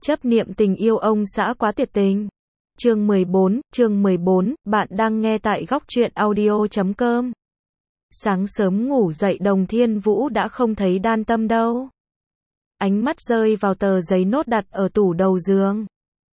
Chấp niệm tình yêu ông xã quá tuyệt tình. Chương 14, bạn đang nghe tại góc truyện audio.com. Sáng sớm ngủ dậy Đồng Thiên Vũ đã không thấy Đan Tâm đâu. Ánh mắt rơi vào tờ giấy nốt đặt ở tủ đầu giường.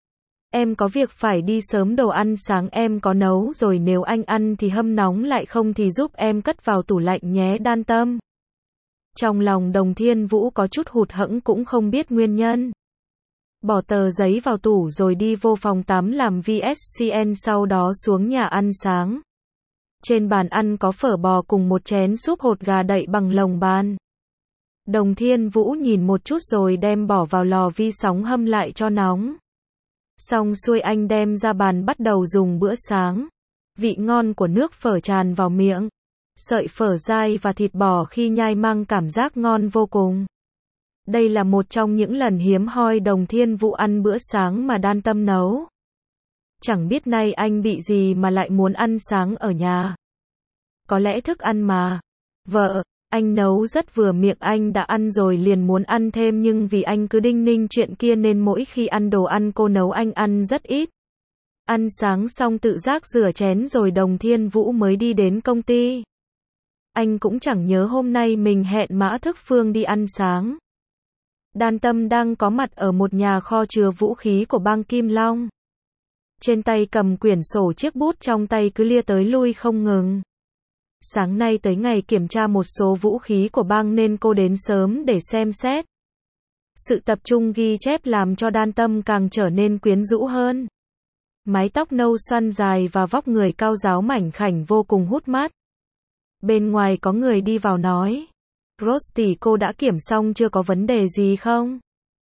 Em có việc phải đi sớm, đồ ăn sáng em có nấu rồi, nếu anh ăn thì hâm nóng lại, không thì giúp em cất vào tủ lạnh nhé Đan Tâm. Trong lòng Đồng Thiên Vũ có chút hụt hẫng, cũng không biết nguyên nhân. Bỏ tờ giấy vào tủ rồi đi vô phòng tắm làm VSCN, sau đó xuống nhà ăn sáng. Trên bàn ăn có phở bò cùng một chén súp hột gà đậy bằng lồng bàn. Đồng Thiên Vũ nhìn một chút rồi đem bỏ vào lò vi sóng hâm lại cho nóng. Xong xuôi anh đem ra bàn bắt đầu dùng bữa sáng. Vị ngon của nước phở tràn vào miệng. Sợi phở dai và thịt bò khi nhai mang cảm giác ngon vô cùng. Đây là một trong những lần hiếm hoi Đồng Thiên Vũ ăn bữa sáng mà Đan Tâm nấu. Chẳng biết nay anh bị gì mà lại muốn ăn sáng ở nhà. Có lẽ thức ăn mà. Vợ, anh nấu rất vừa miệng, anh đã ăn rồi liền muốn ăn thêm, nhưng vì anh cứ đinh ninh chuyện kia nên mỗi khi ăn đồ ăn cô nấu anh ăn rất ít. Ăn sáng xong tự giác rửa chén rồi Đồng Thiên Vũ mới đi đến công ty. Anh cũng chẳng nhớ hôm nay mình hẹn Mã Thức Phương đi ăn sáng. Đan Tâm đang có mặt ở một nhà kho chứa vũ khí của bang Kim Long. Trên tay cầm quyển sổ, chiếc bút trong tay cứ lia tới lui không ngừng. Sáng nay tới ngày kiểm tra một số vũ khí của bang nên cô đến sớm để xem xét. Sự tập trung ghi chép làm cho Đan Tâm càng trở nên quyến rũ hơn. Mái tóc nâu xoăn dài và vóc người cao ráo mảnh khảnh vô cùng hút mắt. Bên ngoài có người đi vào nói: Rose tỷ, cô đã kiểm xong chưa, có vấn đề gì không?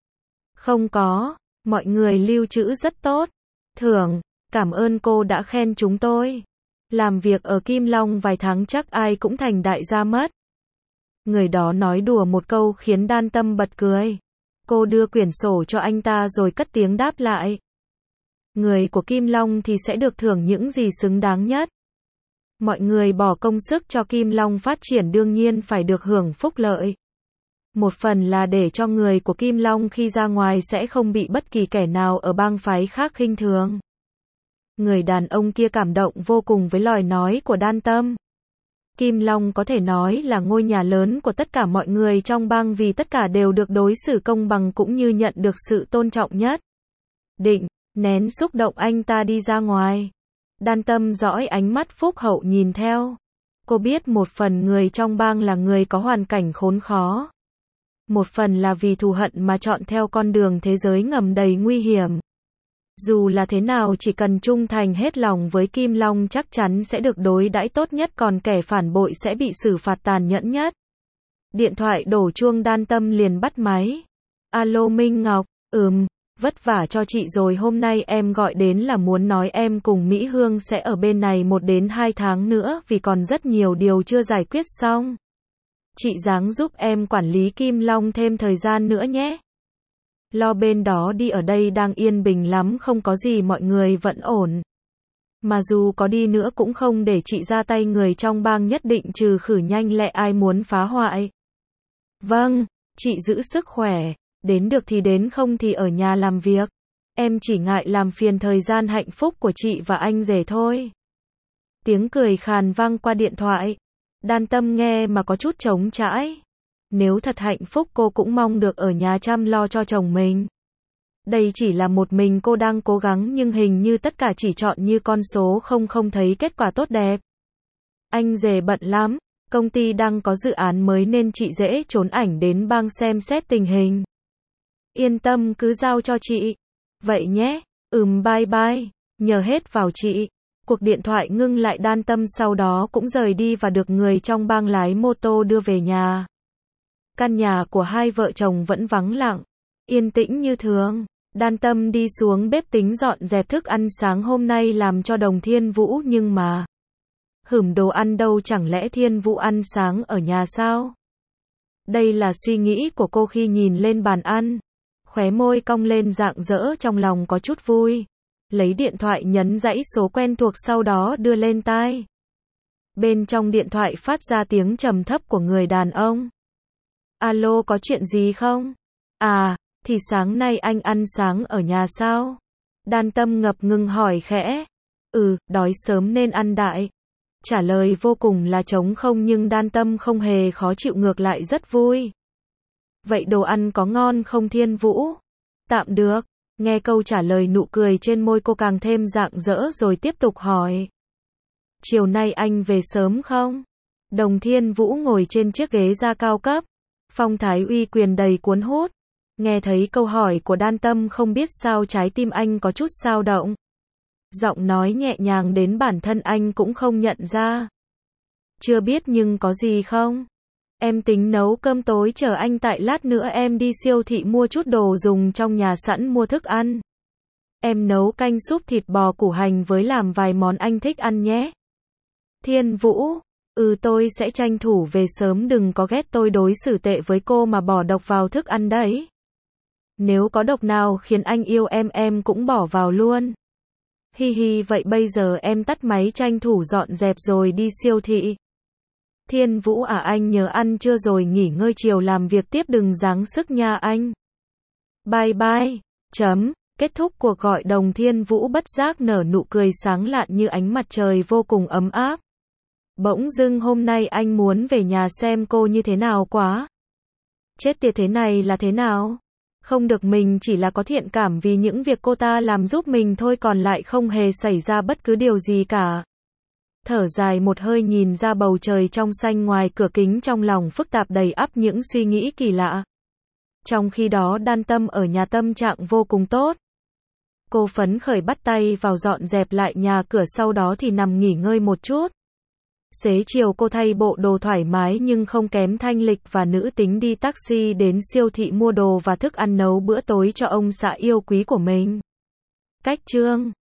Không có, mọi người lưu trữ rất tốt. Thưởng, cảm ơn cô đã khen chúng tôi. Làm việc ở Kim Long vài tháng chắc ai cũng thành đại gia mất. Người đó nói đùa một câu khiến Đan Tâm bật cười. Cô đưa quyển sổ cho anh ta rồi cất tiếng đáp lại. Người của Kim Long thì sẽ được thưởng những gì xứng đáng nhất. Mọi người bỏ công sức cho Kim Long phát triển đương nhiên phải được hưởng phúc lợi. Một phần là để cho người của Kim Long khi ra ngoài sẽ không bị bất kỳ kẻ nào ở bang phái khác khinh thường. Người đàn ông kia cảm động vô cùng với lời nói của Đan Tâm. Kim Long có thể nói là ngôi nhà lớn của tất cả mọi người trong bang, vì tất cả đều được đối xử công bằng cũng như nhận được sự tôn trọng nhất. Định, nén xúc động, anh ta đi ra ngoài. Đan Tâm dõi ánh mắt phúc hậu nhìn theo. Cô biết một phần người trong bang là người có hoàn cảnh khốn khó. Một phần là vì thù hận mà chọn theo con đường thế giới ngầm đầy nguy hiểm. Dù là thế nào, chỉ cần trung thành hết lòng với Kim Long chắc chắn sẽ được đối đãi tốt nhất, còn kẻ phản bội sẽ bị xử phạt tàn nhẫn nhất. Điện thoại đổ chuông, Đan Tâm liền bắt máy. Alo Minh Ngọc, vất vả cho chị rồi, hôm nay em gọi đến là muốn nói em cùng Mỹ Hương sẽ ở bên này 1 đến 2 tháng nữa vì còn rất nhiều điều chưa giải quyết xong. Chị ráng giúp em quản lý Kim Long thêm thời gian nữa nhé. Lo bên đó đi, ở đây đang yên bình lắm, không có gì, mọi người vẫn ổn. Mà dù có đi nữa cũng không để chị ra tay, người trong bang nhất định trừ khử nhanh lẹ ai muốn phá hoại. Vâng, chị giữ sức khỏe, đến được thì đến, không thì ở nhà làm việc. Em chỉ ngại làm phiền thời gian hạnh phúc của chị và anh rể thôi. Tiếng cười khàn vang qua điện thoại. Đan Tâm nghe mà có chút trống trải. Nếu thật hạnh phúc cô cũng mong được ở nhà chăm lo cho chồng mình. Đây chỉ là một mình cô đang cố gắng, nhưng hình như tất cả chỉ chọn như con số không thấy kết quả tốt đẹp. Anh rể bận lắm, công ty đang có dự án mới nên chị dễ trốn ảnh đến bang xem xét tình hình. Yên tâm, cứ giao cho chị. Vậy nhé, bye bye, nhờ hết vào chị. Cuộc điện thoại ngưng lại, Đan Tâm sau đó cũng rời đi và được người trong bang lái mô tô đưa về nhà. Căn nhà của hai vợ chồng vẫn vắng lặng, yên tĩnh như thường. Đan Tâm đi xuống bếp tính dọn dẹp thức ăn sáng hôm nay làm cho Đồng Thiên Vũ, nhưng mà đồ ăn đâu, chẳng lẽ Thiên Vũ ăn sáng ở nhà sao? Đây là suy nghĩ của cô khi nhìn lên bàn ăn. Khóe môi cong lên rạng rỡ, trong lòng có chút vui. Lấy điện thoại nhấn dãy số quen thuộc, sau đó đưa lên tai. Bên trong điện thoại phát ra tiếng trầm thấp của người đàn ông. Alo, có chuyện gì không? À, Thì sáng nay anh ăn sáng ở nhà sao? Đan Tâm ngập ngừng hỏi khẽ. Đói sớm nên ăn đại. Trả lời vô cùng là trống không nhưng Đan Tâm không hề khó chịu, ngược lại rất vui. Vậy đồ ăn có ngon không Thiên Vũ? Tạm được. Nghe câu trả lời, nụ cười trên môi cô càng thêm rạng rỡ rồi tiếp tục hỏi. Chiều nay anh về sớm không? Đồng Thiên Vũ ngồi trên chiếc ghế da cao cấp. Phong thái uy quyền đầy cuốn hút. Nghe thấy câu hỏi của Đan Tâm không biết sao trái tim anh có chút xao động. Giọng nói nhẹ nhàng đến bản thân anh cũng không nhận ra. Chưa biết nhưng có gì không? Em tính nấu cơm tối chờ anh, tại lát nữa em đi siêu thị mua chút đồ dùng trong nhà sẵn, mua thức ăn. Em nấu canh súp thịt bò củ hành với làm vài món anh thích ăn nhé. Thiên Vũ, tôi sẽ tranh thủ về sớm, đừng có ghét tôi đối xử tệ với cô mà bỏ độc vào thức ăn đấy. Nếu có độc nào khiến anh yêu em cũng bỏ vào luôn. Hi hi, vậy bây giờ em tắt máy tranh thủ dọn dẹp rồi đi siêu thị. Thiên Vũ anh nhớ ăn trưa rồi nghỉ ngơi, chiều làm việc tiếp, đừng giáng sức nha anh. Bye bye. Kết thúc cuộc gọi, Đồng Thiên Vũ bất giác nở nụ cười sáng lạn như ánh mặt trời, vô cùng ấm áp. Bỗng dưng hôm nay anh muốn về nhà xem cô như thế nào quá. Chết tiệt, thế này là thế nào? Không được, mình chỉ là có thiện cảm vì những việc cô ta làm giúp mình thôi, còn lại không hề xảy ra bất cứ điều gì cả. Thở dài một hơi nhìn ra bầu trời trong xanh ngoài cửa kính, trong lòng phức tạp đầy ắp những suy nghĩ kỳ lạ. Trong khi đó Đan Tâm ở nhà tâm trạng vô cùng tốt. Cô phấn khởi bắt tay vào dọn dẹp lại nhà cửa, sau đó thì nằm nghỉ ngơi một chút. Xế chiều cô thay bộ đồ thoải mái nhưng không kém thanh lịch và nữ tính, đi taxi đến siêu thị mua đồ và thức ăn nấu bữa tối cho ông xã yêu quý của mình. Cách chương